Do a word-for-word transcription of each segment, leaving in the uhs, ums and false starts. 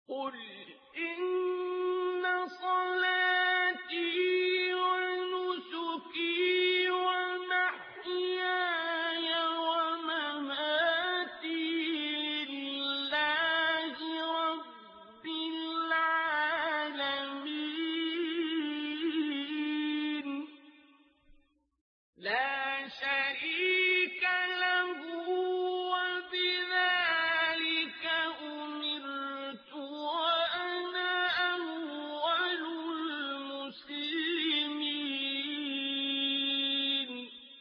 قل إن صلاتي ونسكي ومحياي ومماتي لله رب العالمين لا شريك له وبذلك أمرت وأنا أول المسلمين.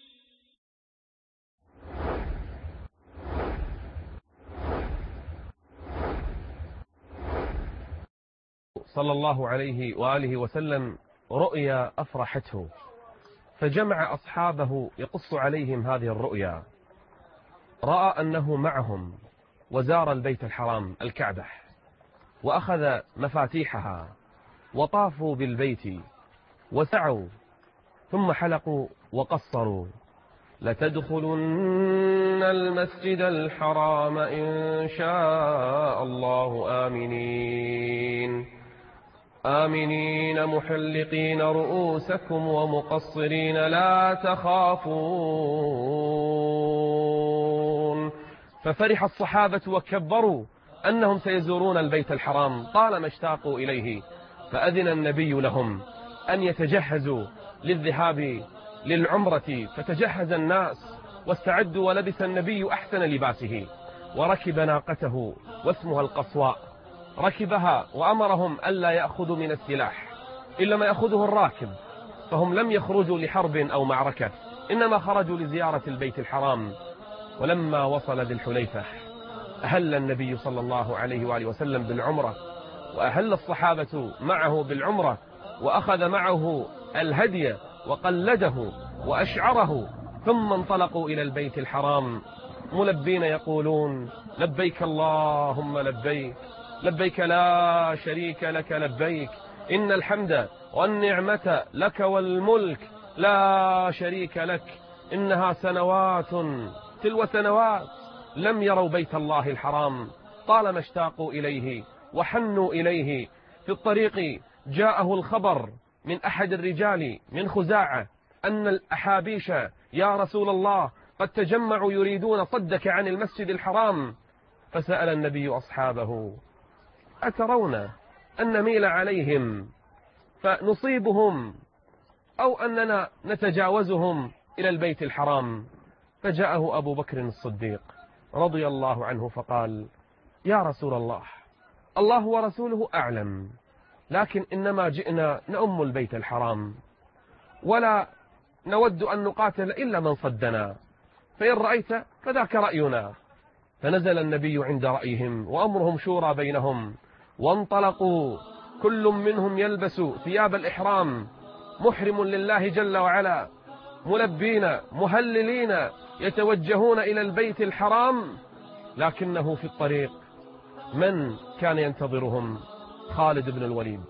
صلى الله عليه وآله وسلم رؤيا أفرحته، فجمع أصحابه يقص عليهم هذه الرؤيا. رأى أنه معهم وزار البيت الحرام الكعبة وأخذ مفاتيحها وطافوا بالبيت وسعوا ثم حلقوا وقصروا: لتدخلن المسجد الحرام إن شاء الله آمنين آمنين محلقين رؤوسكم ومقصرين لا تخافون. ففرح الصحابة وكبروا أنهم سيزورون البيت الحرام طالما اشتاقوا إليه، فأذن النبي لهم أن يتجهزوا للذهاب للعمرة، فتجهز الناس واستعدوا، ولبس النبي أحسن لباسه وركب ناقته واسمها القصواء، ركبها وأمرهم ألا يأخذوا من السلاح إلا ما يأخذه الراكب، فهم لم يخرجوا لحرب أو معركة، إنما خرجوا لزيارة البيت الحرام. ولما وصل ذي الحليفة أهل النبي صلى الله عليه وآله وسلم بالعمرة، وأهل الصحابة معه بالعمرة، وأخذ معه الهدي وقلده وأشعره، ثم انطلقوا إلى البيت الحرام ملبين يقولون: لبيك اللهم لبيك لبيك لا شريك لك لبيك إن الحمد والنعمة لك والملك لا شريك لك. إنها سنوات تلو سنوات لم يروا بيت الله الحرام طالما اشتاقوا إليه وحنوا إليه. في الطريق جاءه الخبر من أحد الرجال من خزاعة أن الأحابيش يا رسول الله قد تجمعوا يريدون صدك عن المسجد الحرام. فسأل النبي أصحابه: أترون أن نميل عليهم فنصيبهم أو أننا نتجاوزهم إلى البيت الحرام؟ فجاءه أبو بكر الصديق رضي الله عنه فقال: يا رسول الله، الله ورسوله أعلم، لكن إنما جئنا نؤم البيت الحرام ولا نود أن نقاتل إلا من صدنا، فإن رأيت فذاك رأينا. فنزل النبي عند رأيهم وأمرهم شورى بينهم، وانطلقوا كل منهم يلبس ثياب الإحرام، محرم لله جل وعلا، ملبين مهللين يتوجهون إلى البيت الحرام. لكنه في الطريق من كان ينتظرهم؟ خالد بن الوليد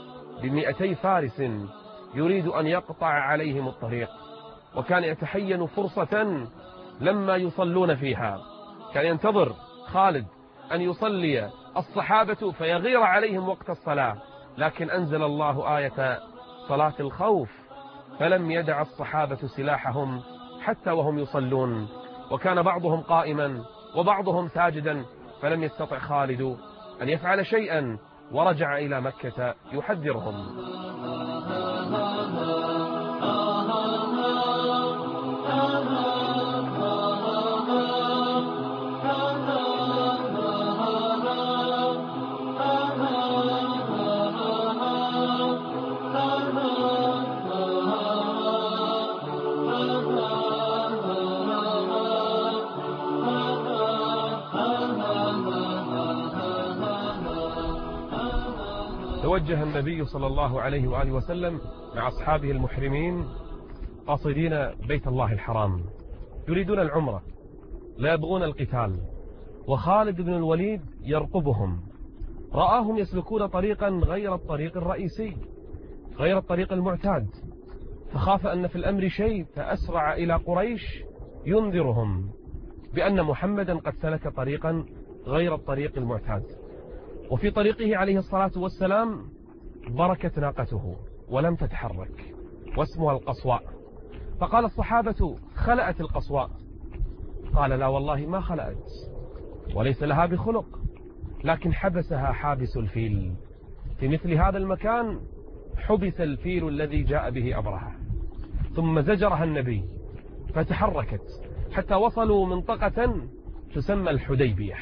بمئتي فارس يريد أن يقطع عليهم الطريق، وكان يتحين فرصة لما يصلون فيها، كان ينتظر خالد أن يصلي الصحابة فيغير عليهم وقت الصلاة، لكن أنزل الله آية صلاة الخوف فلم يدع الصحابة سلاحهم حتى وهم يصلون، وكان بعضهم قائما وبعضهم ساجدا، فلم يستطع خالد أن يفعل شيئا ورجع إلى مكة يحذرهم. توجه النبي صلى الله عليه وآله وسلم مع أصحابه المحرمين قاصدين بيت الله الحرام، يريدون العمرة لا يبغون القتال، وخالد بن الوليد يرقبهم، رآهم يسلكون طريقا غير الطريق الرئيسي، غير الطريق المعتاد، فخاف أن في الأمر شيء، فأسرع إلى قريش ينذرهم بأن محمدا قد سلك طريقا غير الطريق المعتاد. وفي طريقه عليه الصلاة والسلام بركت ناقته ولم تتحرك، واسمها القصواء. فقال الصحابة: خلأت القصواء. قال: لا والله ما خلأت، وليس لها بخلق، لكن حبسها حابس الفيل. في مثل هذا المكان حبس الفيل الذي جاء به أبرهة، ثم زجرها النبي فتحركت حتى وصلوا منطقة تسمى الحديبية.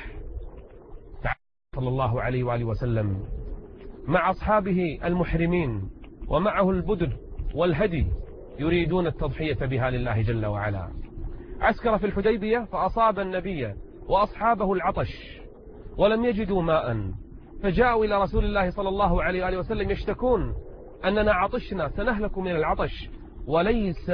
صلى الله عليه وآله وسلم مع أصحابه المحرمين ومعه البدر والهدي يريدون التضحية بها لله جل وعلا. عسكر في الحديبية فأصاب النبي وأصحابه العطش ولم يجدوا ماء، فجاءوا إلى رسول الله صلى الله عليه وآله وسلم يشتكون أننا عطشنا سنهلك من العطش وليس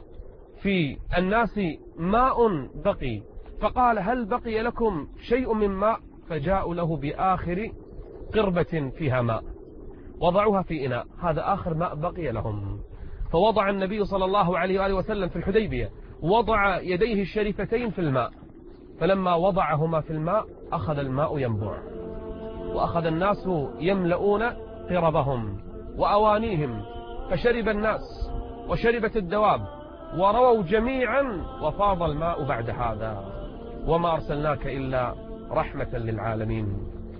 في الناس ماء بقي. فقال: هل بقي لكم شيء من ماء؟ فجاءوا له بآخر قربة فيها ماء، وضعوها في إناء، هذا آخر ماء بقي لهم. فوضع النبي صلى الله عليه وآله وسلم في الحديبية، وضع يديه الشريفتين في الماء، فلما وضعهما في الماء أخذ الماء ينبع، وأخذ الناس يملؤون قربهم وأوانيهم، فشرب الناس وشربت الدواب ورووا جميعا، وفاض الماء بعد هذا، وما أرسلناك إلا رحمة للعالمين.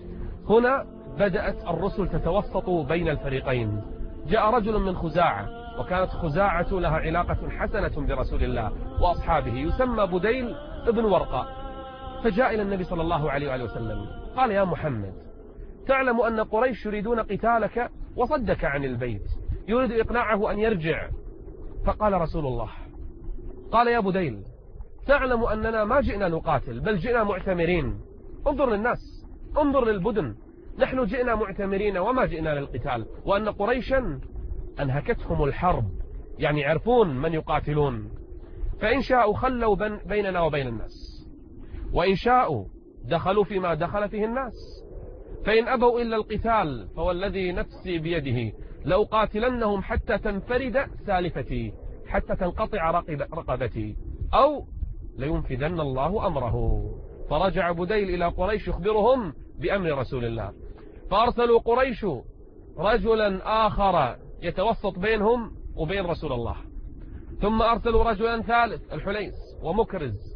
هنا بدأت الرسل تتوسط بين الفريقين. جاء رجل من خزاعة، وكانت خزاعة لها علاقة حسنة برسول الله وأصحابه، يسمى بديل ابن ورقاء، فجاء إلى النبي صلى الله عليه وآله وسلم قال: يا محمد، تعلم أن قريش يريدون قتالك وصدك عن البيت، يريد إقناعه أن يرجع. فقال رسول الله: قال يا بديل، تعلم أننا ما جئنا نقاتل، بل جئنا معتمرين. انظر للناس، انظر للبدن، نحن جئنا معتمرين وما جئنا للقتال، وأن قريشا أنهكتهم الحرب، يعني يعرفون من يقاتلون، فإن شاءوا خلوا بيننا وبين الناس، وإن شاءوا دخلوا فيما دخل فيه الناس، فإن أبوا إلا القتال فوالذي نفسي بيده لأقاتلنهم حتى تنفرد سالفتي، حتى تنقطع رقبتي، أو لينفذن الله أمره. فرجع بديل إلى قريش يخبرهم بأمر رسول الله، فأرسلوا قريش رجلا آخر يتوسط بينهم وبين رسول الله، ثم أرسلوا رجلا ثالث الحليس ومكرز،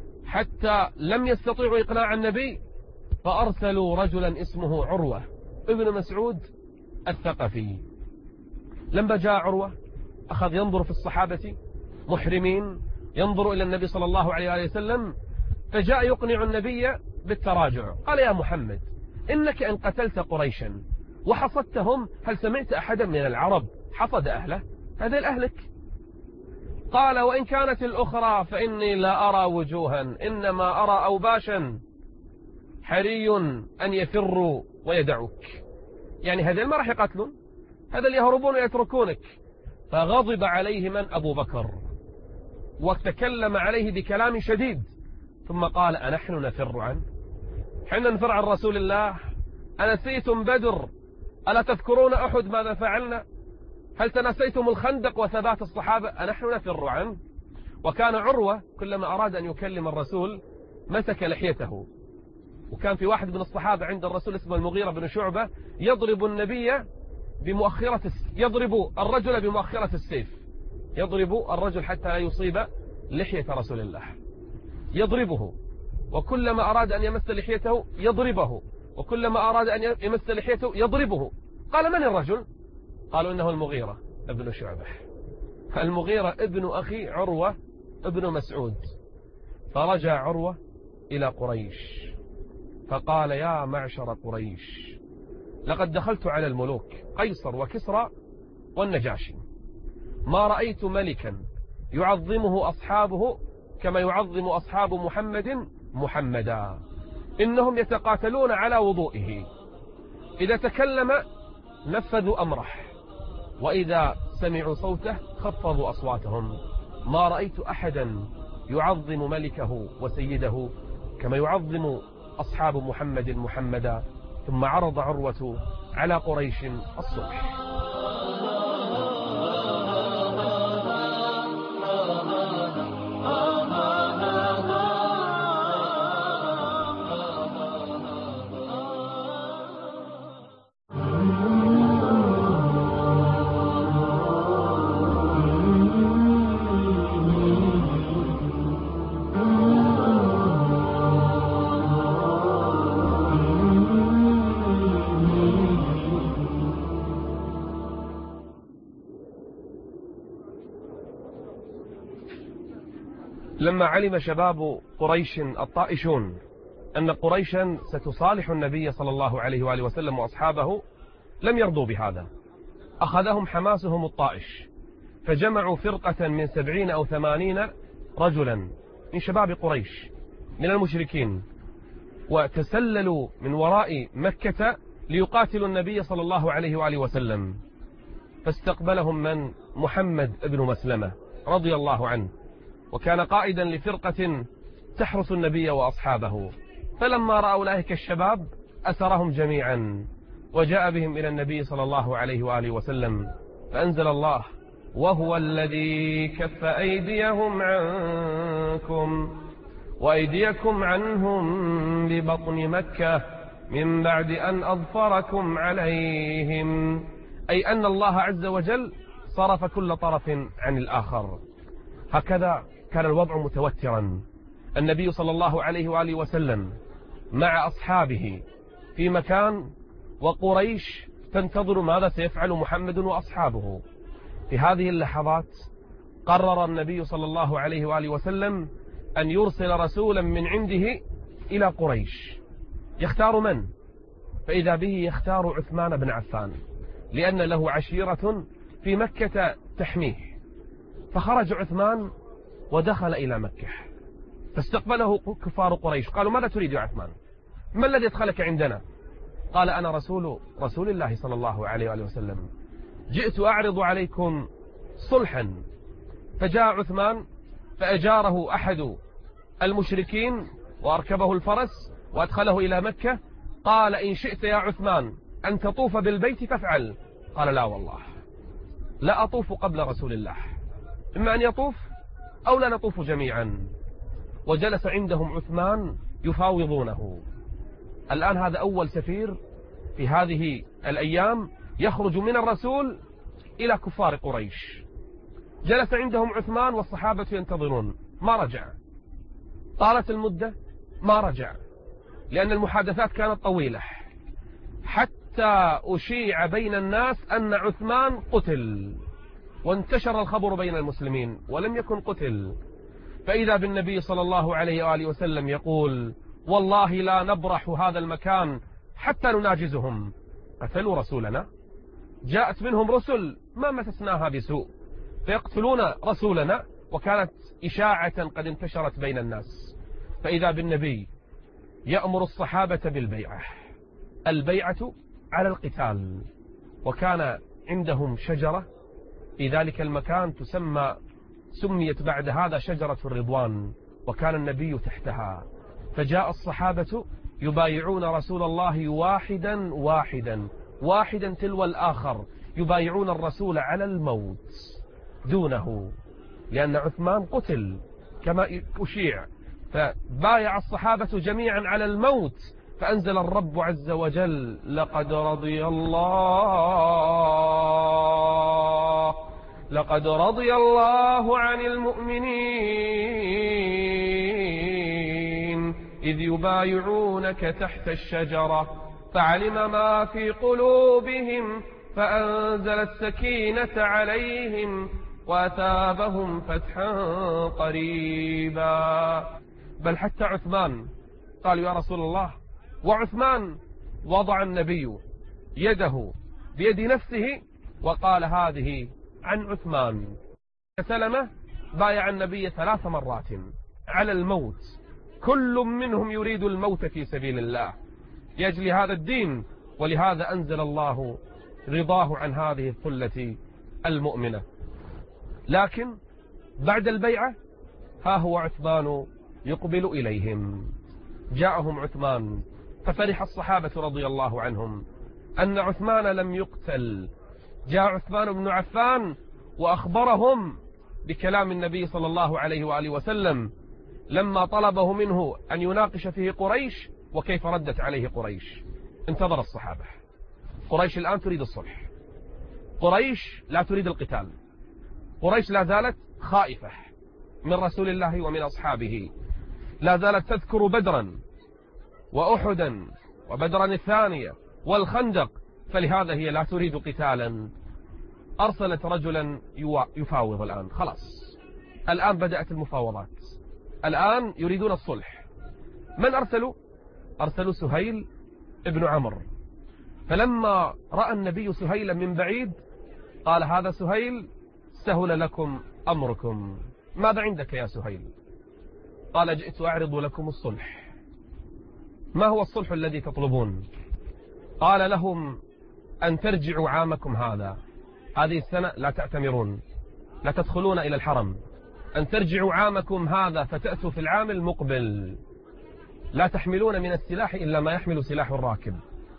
حتى لم يستطيعوا إقناع النبي، فأرسلوا رجلا اسمه عروة ابن مسعود الثقفي. لما جاء عروة أخذ ينظر في الصحابة محرمين، ينظر إلى النبي صلى الله عليه وسلم، فجاء يقنع النبي بالتراجع. قال: يا محمد، إنك إن قتلت قريشا وحصدتهم، هل سمعت أحدا من العرب حصد أهله؟ هذا الأهلك. قال: وإن كانت الأخرى فإني لا أرى وجوها، إنما أرى أوباشا حري أن يفروا ويدعوك. يعني هذين ما راح يقتلون، هذا اللي يهربون ويتركونك. فغضب عليه من؟ أبو بكر، وتكلم عليه بكلام شديد، ثم قال: أنحن نفر عنه؟ حنا نفر عن رسول الله؟ أنسيتم بدر؟ ألا تذكرون أحد ماذا فعلنا؟ هل تنسيتم الخندق وثبات الصحابة؟ أنحن نفر عنه؟ وكان عروة كلما أراد أن يكلم الرسول مسك لحيته، وكان في واحد من الصحابة عند الرسول اسمه المغيرة بن شعبة يضرب النبي بمؤخرة يضرب الرجل بمؤخرة السيف، يضرب الرجل حتى لا يصيب لحية رسول الله، يضربه، وكلما أراد أن يمس لحيته يضربه، وكلما أراد أن يمس لحيته يضربه. قال: من الرجل؟ قالوا: إنه المغيرة ابن شعبة، المغيرة ابن أخي عروة ابن مسعود. فرجع عروة إلى قريش فقال: يا معشر قريش، لقد دخلت على الملوك قيصر وكسرى والنجاشي، ما رأيت ملكا يعظمه أصحابه كما يعظم أصحاب محمد محمدا، إنهم يتقاتلون على وضوئه، إذا تكلم نفذوا أمره، وإذا سمعوا صوته خفضوا أصواتهم، ما رأيت أحدا يعظم ملكه وسيده كما يعظم أصحاب محمد محمدا. ثم عرض عروة على قريش الصلح. لما علم شباب قريش الطائشون أن قريشا ستصالح النبي صلى الله عليه وآله وسلم وأصحابه لم يرضوا بهذا، أخذهم حماسهم الطائش، فجمعوا فرقة من سبعين أو ثمانين رجلا من شباب قريش من المشركين، وتسللوا من وراء مكة ليقاتلوا النبي صلى الله عليه وآله وسلم. فاستقبلهم من محمد بن مسلمة رضي الله عنه، وكان قائدا لفرقة تحرس النبي وأصحابه. فلما رأوا أولئك الشباب أسرهم جميعا وجاء بهم إلى النبي صلى الله عليه وآله وسلم، فأنزل الله: وهو الذي كف أيديهم عنكم وأيديكم عنهم ببطن مكة من بعد أن أظفركم عليهم، أي أن الله عز وجل صرف كل طرف عن الآخر. هكذا كان الوضع متوترا. النبي صلى الله عليه وآله وسلم مع أصحابه في مكان، وقريش تنتظر ماذا سيفعل محمد وأصحابه. في هذه اللحظات قرر النبي صلى الله عليه وآله وسلم أن يرسل رسولا من عنده إلى قريش. يختار من؟ فإذا به يختار عثمان بن عفان، لأن له عشيرة في مكة تحميه. فخرج عثمان ودخل إلى مكة، فاستقبله كفار قريش، قالوا: ماذا تريد يا عثمان؟ ما الذي ادخلك عندنا؟ قال: أنا رسول رسول الله صلى الله عليه وآله وسلم، جئت أعرض عليكم صلحا. فجاء عثمان فأجاره أحد المشركين وأركبه الفرس وأدخله إلى مكة. قال: إن شئت يا عثمان أن تطوف بالبيت فافعل. قال: لا والله، لا أطوف قبل رسول الله، إما أن يطوف أو لا نطوف جميعا. وجلس عندهم عثمان يفاوضونه. الآن هذا أول سفير في هذه الأيام يخرج من الرسول إلى كفار قريش. جلس عندهم عثمان والصحابة ينتظرون، ما رجع. طالت المدة ما رجع، لأن المحادثات كانت طويلة، حتى أشيع بين الناس أن عثمان قتل، وانتشر الخبر بين المسلمين ولم يكن قتل. فإذا بالنبي صلى الله عليه وآله وسلم يقول: والله لا نبرح هذا المكان حتى نناجزهم، قتلوا رسولنا. جاءت منهم رسل ما مسسناها بسوء، فيقتلون رسولنا. وكانت إشاعة قد انتشرت بين الناس. فإذا بالنبي يأمر الصحابة بالبيعة، البيعة على القتال. وكان عندهم شجرة في ذلك المكان تسمى سميت بعد هذا شجرة الرضوان، وكان النبي تحتها. فجاء الصحابة يبايعون رسول الله واحدا واحدا واحدا تلو الآخر، يبايعون الرسول على الموت دونه، لأن عثمان قتل كما أشيع. فبايع الصحابة جميعا على الموت. فأنزل الرب عز وجل: لقد رضي الله لقد رضي الله عن المؤمنين إذ يبايعونك تحت الشجرة فعلم ما في قلوبهم فأنزل السكينة عليهم وأثابهم فتحا قريبا. بل حتى عثمان قالوا: يا رسول الله. وعثمان وضع النبي يده بيد نفسه وقال: هذه عن عثمان. سلمة بايع النبي ثلاث مرات على الموت، كل منهم يريد الموت في سبيل الله لأجل هذا الدين. ولهذا أنزل الله رضاه عن هذه الثلة المؤمنة. لكن بعد البيعة ها هو عثمان يقبل إليهم. جاءهم عثمان ففرح الصحابة رضي الله عنهم أن عثمان لم يقتل. جاء عثمان بن عفان وأخبرهم بكلام النبي صلى الله عليه وآله وسلم لما طلبه منه أن يناقش فيه قريش، وكيف ردت عليه قريش. انتظر الصحابة. قريش الآن تريد الصلح، قريش لا تريد القتال، قريش لا زالت خائفة من رسول الله ومن أصحابه، لا زالت تذكر بدرا وأحدا وبدرا الثانية والخندق، فلهذا هي لا تريد قتالا. أرسلت رجلا يفاوض الآن. خلاص الآن بدأت المفاوضات. الآن يريدون الصلح. من أرسلوا؟ أرسلوا سهيل ابن عمرو. فلما رأى النبي سهيلا من بعيد قال: هذا سهيل، سهل لكم أمركم. ماذا عندك يا سهيل؟ قال: جئت أعرض لكم الصلح. ما هو الصلح الذي تطلبون؟ قال لهم: أن ترجعوا عامكم هذا، هذه السنة لا تعتمرون، لا تدخلون إلى الحرم، أن ترجعوا عامكم هذا فتأتوا في العام المقبل، لا تحملون من السلاح إلا ما يحمل سلاح الراكب.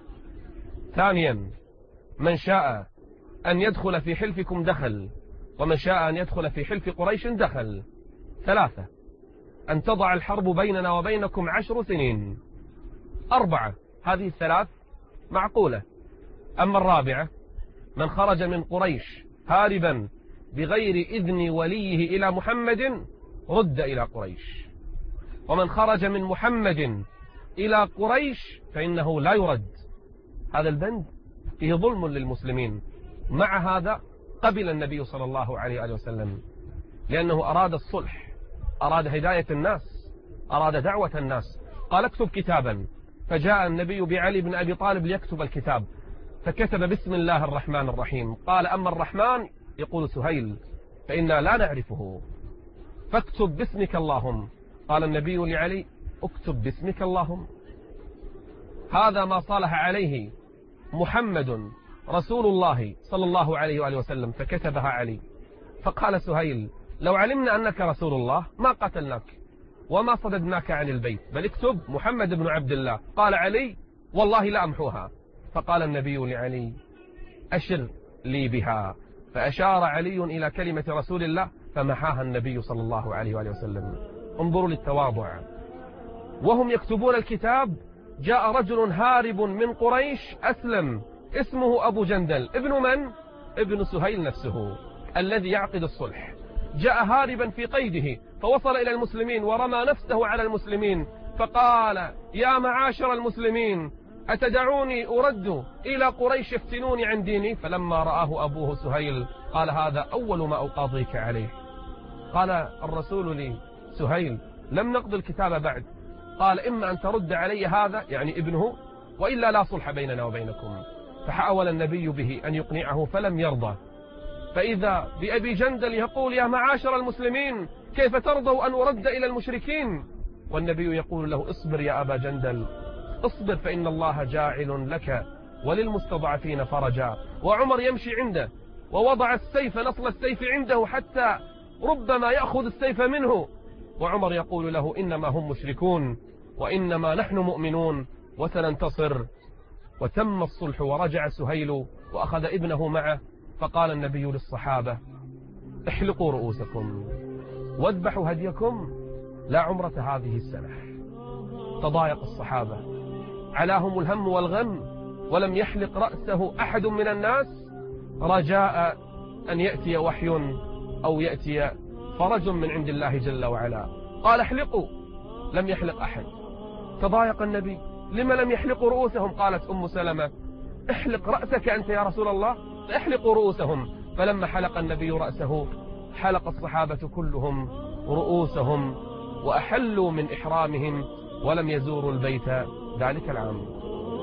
ثانيا: من شاء أن يدخل في حلفكم دخل، ومن شاء أن يدخل في حلف قريش دخل. ثلاثة: أن تضع الحرب بيننا وبينكم عشر سنين. أربعة: هذه الثلاث معقولة. أما الرابعة: من خرج من قريش هاربا بغير إذن وليه إلى محمد رد إلى قريش، ومن خرج من محمد إلى قريش فإنه لا يرد. هذا البند فيه ظلم للمسلمين. مع هذا قبل النبي صلى الله عليه وسلم، لأنه أراد الصلح، أراد هداية الناس، أراد دعوة الناس. قال: اكتب كتابا. فجاء النبي بعلي بن أبي طالب ليكتب الكتاب، فكتب: بسم الله الرحمن الرحيم. قال: أما الرحمن، يقول سهيل، فإنا لا نعرفه، فاكتب باسمك اللهم. قال النبي لعلي: اكتب باسمك اللهم. هذا ما صالح عليه محمد رسول الله صلى الله عليه وآله وسلم، فكتبها علي. فقال سهيل: لو علمنا أنك رسول الله ما قتلناك وما صددناك عن البيت، بل اكتب محمد بن عبد الله. قال علي: والله لا أمحوها. فقال النبي لعلي: أشر لي بها. فأشار علي إلى كلمة رسول الله فمحاها النبي صلى الله عليه وآله وسلم. انظروا للتواضع. وهم يكتبون الكتاب جاء رجل هارب من قريش أسلم، اسمه أبو جندل، ابن من؟ ابن سهيل نفسه الذي يعقد الصلح. جاء هاربا في قيده فوصل إلى المسلمين ورمى نفسه على المسلمين، فقال: يا معاشر المسلمين، أتدعوني أرد إلى قريش يفتنوني عن ديني؟ فلما رآه أبوه سهيل قال: هذا أول ما أقاضيك عليه. قال الرسول لي: سهيل، لم نقض الكتاب بعد. قال: إما أن ترد علي هذا، يعني ابنه، وإلا لا صلح بيننا وبينكم. فحاول النبي به أن يقنعه فلم يرضى. فإذا بأبي جندل يقول: يا معاشر المسلمين، كيف ترضوا أن أرد إلى المشركين؟ والنبي يقول له: اصبر يا أبا جندل، اصبر، فإن الله جاعل لك وللمستضعفين فرجا. وعمر يمشي عنده ووضع السيف، نصل السيف عنده حتى ربما يأخذ السيف منه، وعمر يقول له: إنما هم مشركون وإنما نحن مؤمنون وسننتصر. وتم الصلح ورجع سهيل وأخذ ابنه معه. فقال النبي للصحابة: احلقوا رؤوسكم واذبحوا هديكم، لا عمرة هذه السنة. تضايق الصحابة، علاهم الهم والغم، ولم يحلق رأسه أحد من الناس رجاء أن يأتي وحي أو يأتي فرج من عند الله جل وعلا. قال: احلقوا، لم يحلق أحد. تضايق النبي: لما لم يحلقوا رؤوسهم؟ قالت أم سلمة: احلق رأسك أنت يا رسول الله. احلقوا رؤوسهم. فلما حلق النبي رأسه حلق الصحابة كلهم رؤوسهم وأحلوا من إحرامهم ولم يزوروا البيت ذلك العام.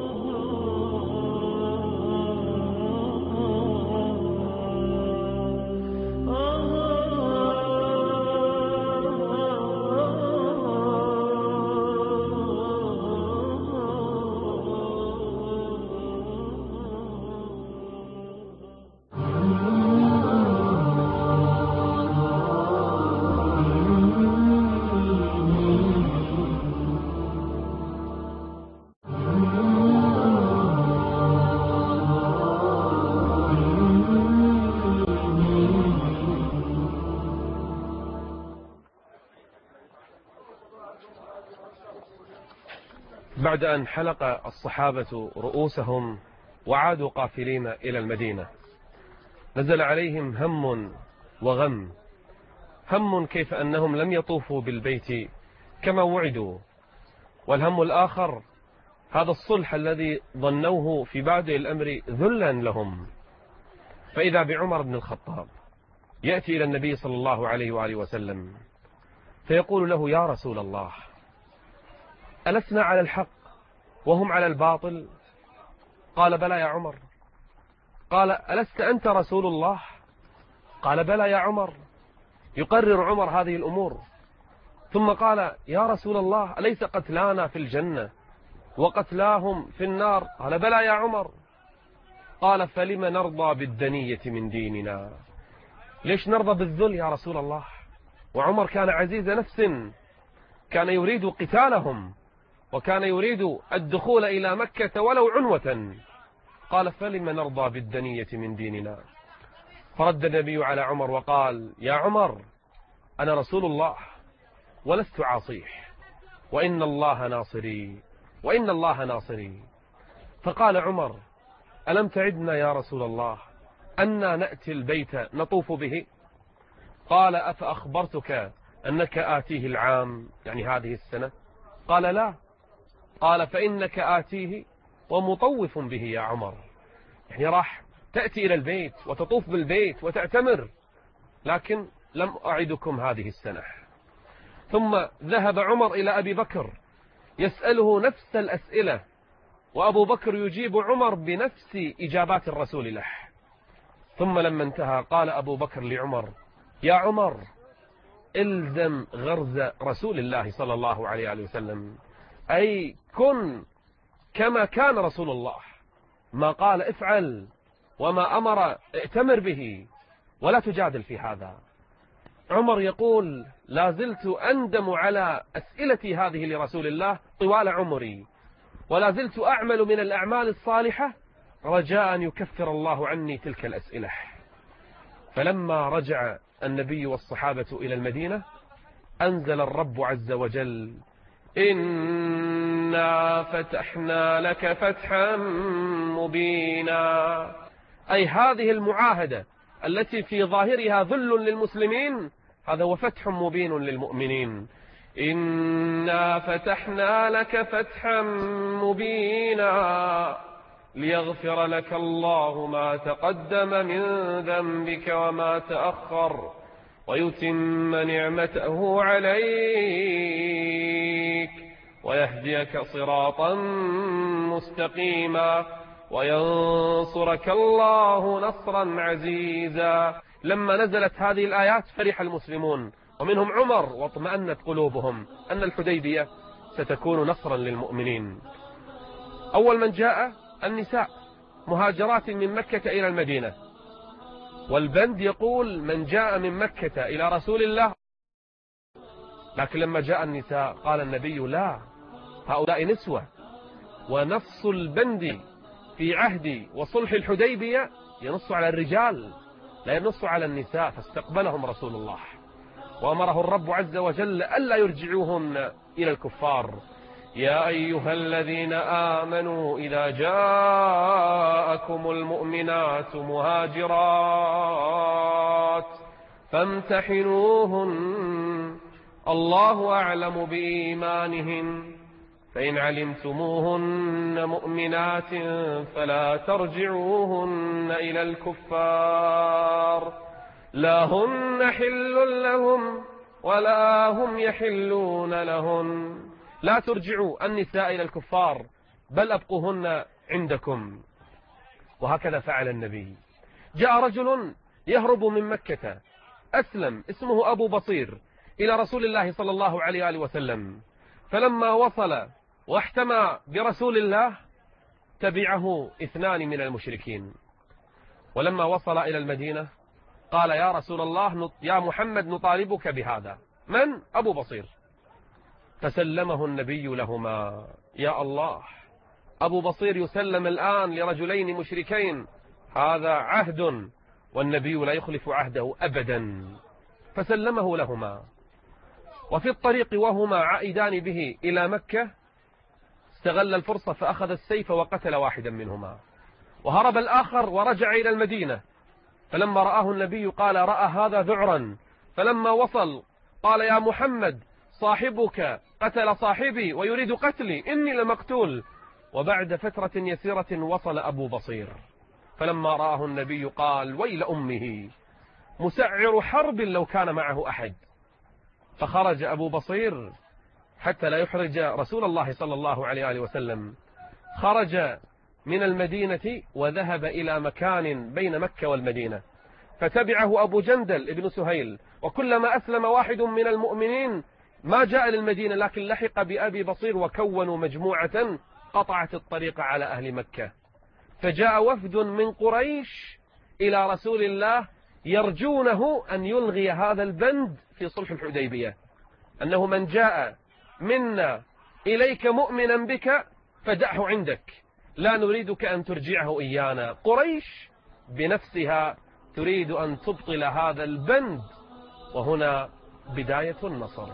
بعد أن حلق الصحابة رؤوسهم وعادوا قافلين إلى المدينة، نزل عليهم هم وغم. هم كيف أنهم لم يطوفوا بالبيت كما وعدوا، والهم الآخر هذا الصلح الذي ظنوه في بادئ الأمر ذلا لهم. فإذا بعمر بن الخطاب يأتي إلى النبي صلى الله عليه وآله وسلم فيقول له: يا رسول الله، ألسنا على الحق وهم على الباطل؟ قال: بلى يا عمر. قال: ألست أنت رسول الله؟ قال: بلى يا عمر. يقرر عمر هذه الأمور، ثم قال: يا رسول الله، أليس قتلانا في الجنة وقتلاهم في النار؟ قال: بلى يا عمر. قال: فلم نرضى بالدنية من ديننا؟ ليش نرضى بالذل يا رسول الله؟ وعمر كان عزيز نفس، كان يريد قتالهم، وكان يريد الدخول إلى مكة ولو عنوة. قال: فلم نرضى بالدنية من ديننا؟ فرد النبي على عمر وقال: يا عمر، أنا رسول الله ولست عاصيه، وإن الله ناصري وإن الله ناصري. فقال عمر: ألم تعدنا يا رسول الله أن نأتي البيت نطوف به؟ قال: أفأخبرتك أنك آتيه العام، يعني هذه السنة؟ قال: لا. قال: فإنك آتيه ومطوف به يا عمر، يعني راح تأتي إلى البيت وتطوف بالبيت وتعتمر، لكن لم أعدكم هذه السنة. ثم ذهب عمر إلى أبي بكر يسأله نفس الأسئلة، وأبو بكر يجيب عمر بنفس إجابات الرسول له. ثم لما انتهى قال أبو بكر لعمر: يا عمر، إلزم غرز رسول الله صلى الله عليه وسلم، أي كن كما كان رسول الله، ما قال افعل وما أمر ائتمر به، ولا تجادل في هذا. عمر يقول: لا زلت أندم على أسئلتي هذه لرسول الله طوال عمري، ولا زلت أعمل من الأعمال الصالحة رجاء أن يكفر الله عني تلك الأسئلة. فلما رجع النبي والصحابة إلى المدينة أنزل الرب عز وجل: إنا فتحنا لك فتحا مبينا، أي هذه المعاهدة التي في ظاهرها ذل للمسلمين، هذا هو فتح مبين للمؤمنين. إنا فتحنا لك فتحا مبينا ليغفر لك الله ما تقدم من ذنبك وما تأخر ويتم نعمته عليك ويهديك صراطا مستقيما وينصرك الله نصرا عزيزا. لما نزلت هذه الآيات فرح المسلمون ومنهم عمر، واطمأنت قلوبهم أن الحديبية ستكون نصرا للمؤمنين. أول من جاء النساء مهاجرات من مكة إلى المدينة، والبند يقول من جاء من مكة إلى رسول الله، لكن لما جاء النساء قال النبي: لا، هؤلاء نسوة، ونص البند في عهد وصلح الحديبية ينص على الرجال لا ينص على النساء، فاستقبلهم رسول الله وأمره الرب عز وجل ألا يرجعوهن إلى الكفار. يا أيها الذين آمنوا إذا جاءكم المؤمنات مهاجرات فامتحنوهن الله أعلم بإيمانهن فإن علمتموهن مؤمنات فلا ترجعوهن إلى الكفار لا هن حل لهم ولا هم يحلون لهن. لا ترجعوا النساء إلى الكفار بل أبقوهن عندكم. وهكذا فعل النبي. جاء رجل يهرب من مكة أسلم اسمه أبو بصير إلى رسول الله صلى الله عليه وآله وسلم، فلما وصل واحتمى برسول الله تبعه اثنان من المشركين، ولما وصل إلى المدينة قال: يا رسول الله، يا محمد، نطالبك بهذا. من؟ أبو بصير. فسلمه النبي لهما. يا الله، أبو بصير يسلم الآن لرجلين مشركين، هذا عهد والنبي لا يخلف عهده أبدا. فسلمه لهما، وفي الطريق وهما عائدان به إلى مكة استغل الفرصة فأخذ السيف وقتل واحدا منهما، وهرب الآخر ورجع إلى المدينة. فلما رآه النبي قال: رأى هذا ذعرا. فلما وصل قال: يا محمد، صاحبك قتل صاحبي ويريد قتلي، إني لمقتول. وبعد فترة يسيرة وصل أبو بصير، فلما رآه النبي قال: ويل أمه، مسعر حرب لو كان معه أحد. فخرج أبو بصير حتى لا يحرج رسول الله صلى الله عليه وآله وسلم، خرج من المدينة وذهب إلى مكان بين مكة والمدينة، فتبعه أبو جندل ابن سهيل، وكلما أسلم واحد من المؤمنين ما جاء للمدينة لكن لحق بأبي بصير، وكونوا مجموعة قطعت الطريق على أهل مكة. فجاء وفد من قريش إلى رسول الله يرجونه أن يلغي هذا البند في صلح الحديبية، أنه من جاء منا إليك مؤمنا بك فدعه عندك، لا نريدك أن ترجعه إيانا. قريش بنفسها تريد أن تبطل هذا البند، وهنا بداية النصر.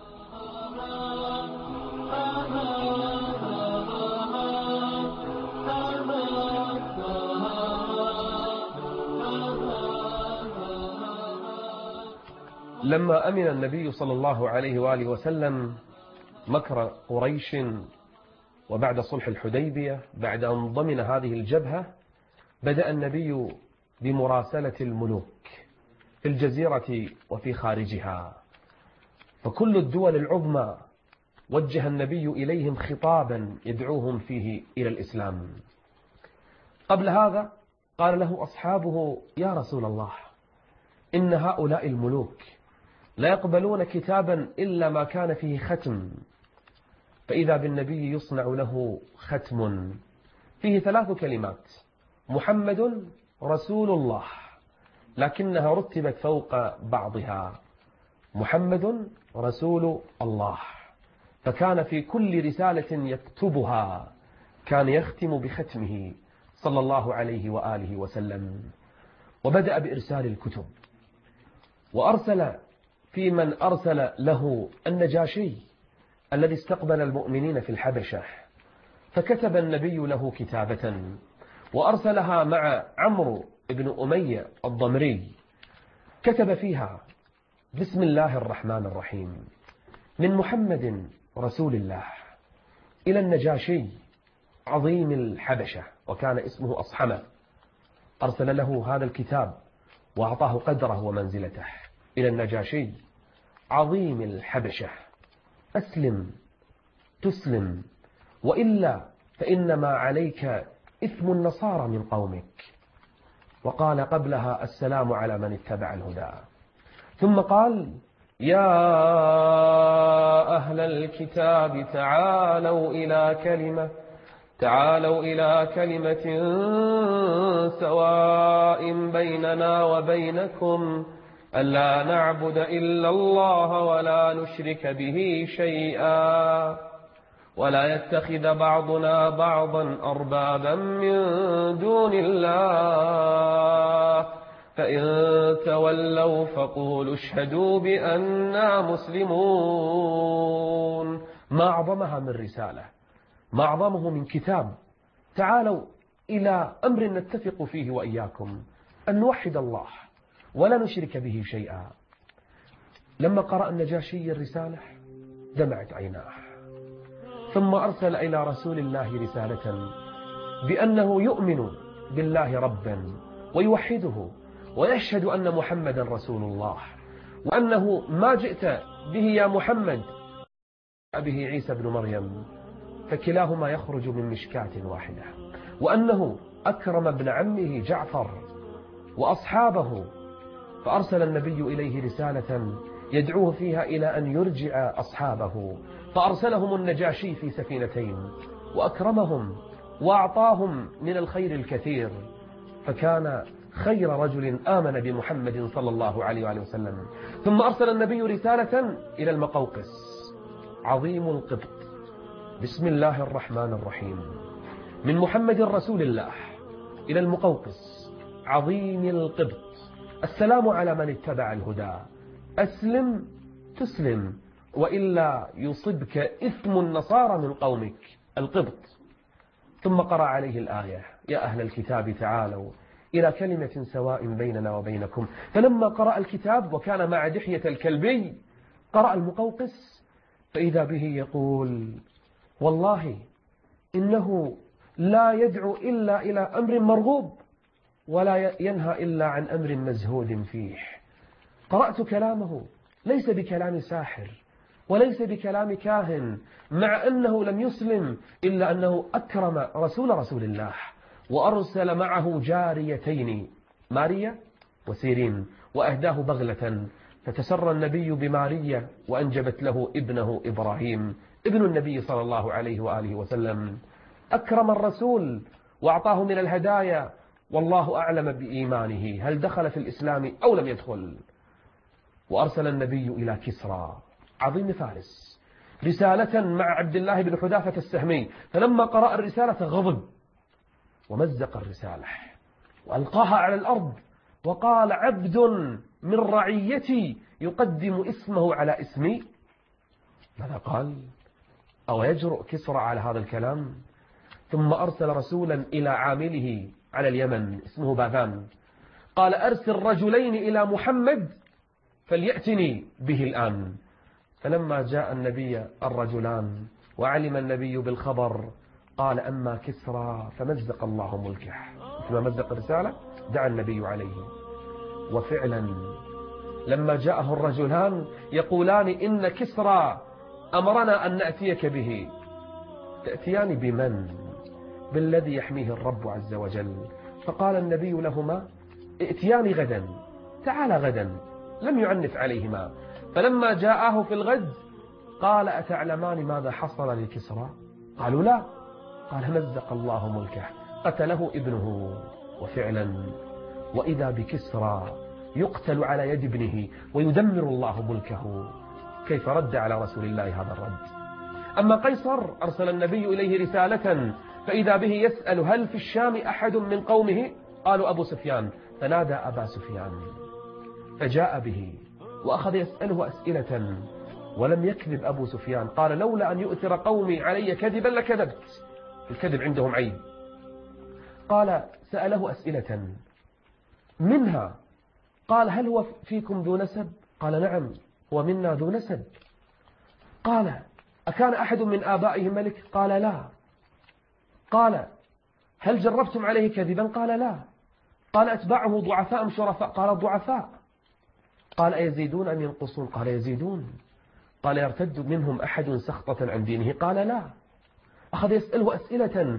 لما أمن النبي صلى الله عليه وآله وسلم مكر قريش وبعد صلح الحديبية، بعد أن ضمن هذه الجبهة، بدأ النبي بمراسلة الملوك في الجزيرة وفي خارجها، فكل الدول العظمى وجه النبي إليهم خطابا يدعوهم فيه إلى الإسلام. قبل هذا قال له أصحابه: يا رسول الله، إن هؤلاء الملوك لا يقبلون كتابا إلا ما كان فيه ختم. فإذا بالنبي يصنع له ختم فيه ثلاث كلمات: محمد رسول الله، لكنها رتبت فوق بعضها، محمد رسول الله. فكان في كل رسالة يكتبها كان يختم بختمه صلى الله عليه وآله وسلم. وبدأ بإرسال الكتب، وأرسل في من أرسل له النجاشي الذي استقبل المؤمنين في الحبشة، فكتب النبي له كتابة وأرسلها مع عمرو بن أمية الضمري، كتب فيها: بسم الله الرحمن الرحيم، من محمد رسول الله إلى النجاشي عظيم الحبشة، وكان اسمه أصحمة. أرسل له هذا الكتاب وأعطاه قدره ومنزلته. إلى النجاشي عظيم الحبشة: أسلم تسلم، وإلا فإنما عليك إثم النصارى من قومك. وقال قبلها: السلام على من اتبع الهدى. ثم قال: يا أهل الكتاب تعالوا إلى كلمة تعالوا إلى كلمة سواء بيننا وبينكم ألا نعبد إلا الله ولا نشرك به شيئا ولا يتخذ بعضنا بعضا أربابا من دون الله فإن تولوا فقولوا اشهدوا بأننا مسلمون. ما أعظمها من رسالة، ما أعظمه من كتاب. تعالوا إلى أمر نتفق فيه وإياكم، أن نوحد الله ولا نشرك به شيئا. لما قرأ النجاشي الرسالة دمعت عيناه، ثم أرسل إلى رسول الله رسالة بأنه يؤمن بالله ربا ويوحده ويشهد أن محمدا رسول الله، وأنه ما جئت به يا محمد به عيسى بن مريم، فكلاهما يخرج من مشكاة واحدة، وأنه أكرم ابن عمه جعفر وأصحابه. فأرسل النبي إليه رسالة يدعوه فيها إلى أن يرجع أصحابه، فأرسلهم النجاشي في سفينتين وأكرمهم وأعطاهم من الخير الكثير، فكان خير رجل آمن بمحمد صلى الله عليه وآله وسلم. ثم أرسل النبي رسالة إلى المقوقس عظيم القبط: بسم الله الرحمن الرحيم، من محمد رسول الله إلى المقوقس عظيم القبط، السلام على من اتبع الهدى، أسلم تسلم، وإلا يصبك إثم النصارى من قومك القبط. ثم قرأ عليه الآية: يا أهل الكتاب تعالوا إلى كلمة سواء بيننا وبينكم. فلما قرأ الكتاب وكان مع دحية الكلبي قرأ المقوقس، فإذا به يقول: والله إنه لا يدعو إلا إلى أمر مرغوب ولا ينهى إلا عن أمر مزهود فيه. قرأت كلامه ليس بكلام ساحر وليس بكلام كاهن، مع أنه لم يسلم إلا أنه أكرم رسول رسول الله وأرسل معه جاريتين ماريا وسيرين وأهداه بغلة، فتسرى النبي بماريا وأنجبت له ابنه إبراهيم ابن النبي صلى الله عليه وآله وسلم. أكرم الرسول وأعطاه من الهدايا، والله أعلم بإيمانه هل دخل في الإسلام أو لم يدخل. وأرسل النبي إلى كسرى عظيم فارس رسالة مع عبد الله بن حذافة السهمي، فلما قرأ الرسالة غضب ومزق الرسالة وألقاها على الأرض وقال: عبد من رعيتي يقدم اسمه على اسمي. ماذا قال؟ أو يجرؤ كسرى على هذا الكلام؟ ثم أرسل رسولا إلى عامله على اليمن اسمه باذان، قال: أرسل رجلين إلى محمد فليأتني به الآن. فلما جاء النبي الرجلان وعلم النبي بالخبر قال: أما كسرى فمزق الله ملكه. ثم مزق الرسالة دعا النبي عليه. وفعلا لما جاءه الرجلان يقولان: إن كسرى أمرنا أن نأتيك به. تأتيان بمن؟ بالذي يحميه الرب عز وجل. فقال النبي لهما: ائتيان غدا، تعال غدا. لم يعنف عليهما. فلما جاءه في الغد قال: أتعلمان ماذا حصل لكسرى؟ قالوا: لا. قال: مزق الله ملكه، قتله ابنه. وفعلا وإذا بكسرى يقتل على يد ابنه ويدمر الله ملكه. كيف رد على رسول الله هذا الرد؟ أما قيصر أرسل النبي إليه رسالة فإذا به يسأل: هل في الشام أحد من قومه؟ قالوا: أبو سفيان. فنادى أبا سفيان فجاء به وأخذ يسأله أسئلة ولم يكذب أبو سفيان. قال: لولا أن يؤثر قومي علي كذبا لكذبت. الكذب عندهم عيب. قال: سأله أسئلة منها قال: هل هو فيكم ذو نسب؟ قال: نعم، هو منا ذو نسب. قال: أكان أحد من آبائه ملك؟ قال: لا. قال: هل جربتم عليه كذبا؟ قال: لا. قال: أتباعه ضعفاء أم شرفاء؟ قال: ضعفاء. قال: أيزيدون أم ينقصون؟ قال: يزيدون. قال: يرتد منهم أحد سخطة عن دينه؟ قال: لا. أخذ يسأله أسئلة.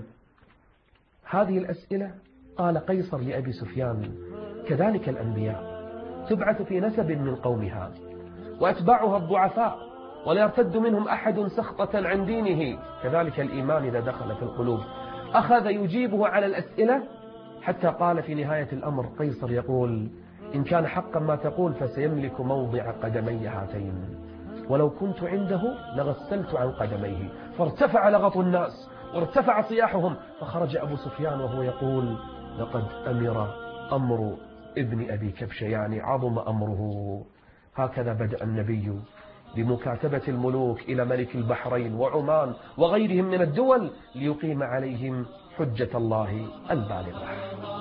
هذه الأسئلة قال قيصر لأبي سفيان: كذلك الأنبياء تبعث في نسب من قومها وأتباعها الضعفاء ولا يرتد منهم أحد سخطة عن دينه، كذلك الإيمان إذا دخل في القلوب. أخذ يجيبه على الأسئلة حتى قال في نهاية الأمر قيصر يقول: إن كان حقا ما تقول فسيملك موضع قدمي هاتين، ولو كنت عنده لغسلت عن قدميه. فارتفع لغط الناس وارتفع صياحهم، فخرج أبو سفيان وهو يقول: لقد أمر أمر ابن أبي كبشة، يعني عظم أمره. هكذا بدأ النبي بمكاتبة الملوك إلى ملك البحرين وعمان وغيرهم من الدول ليقيم عليهم حجة الله البالغة.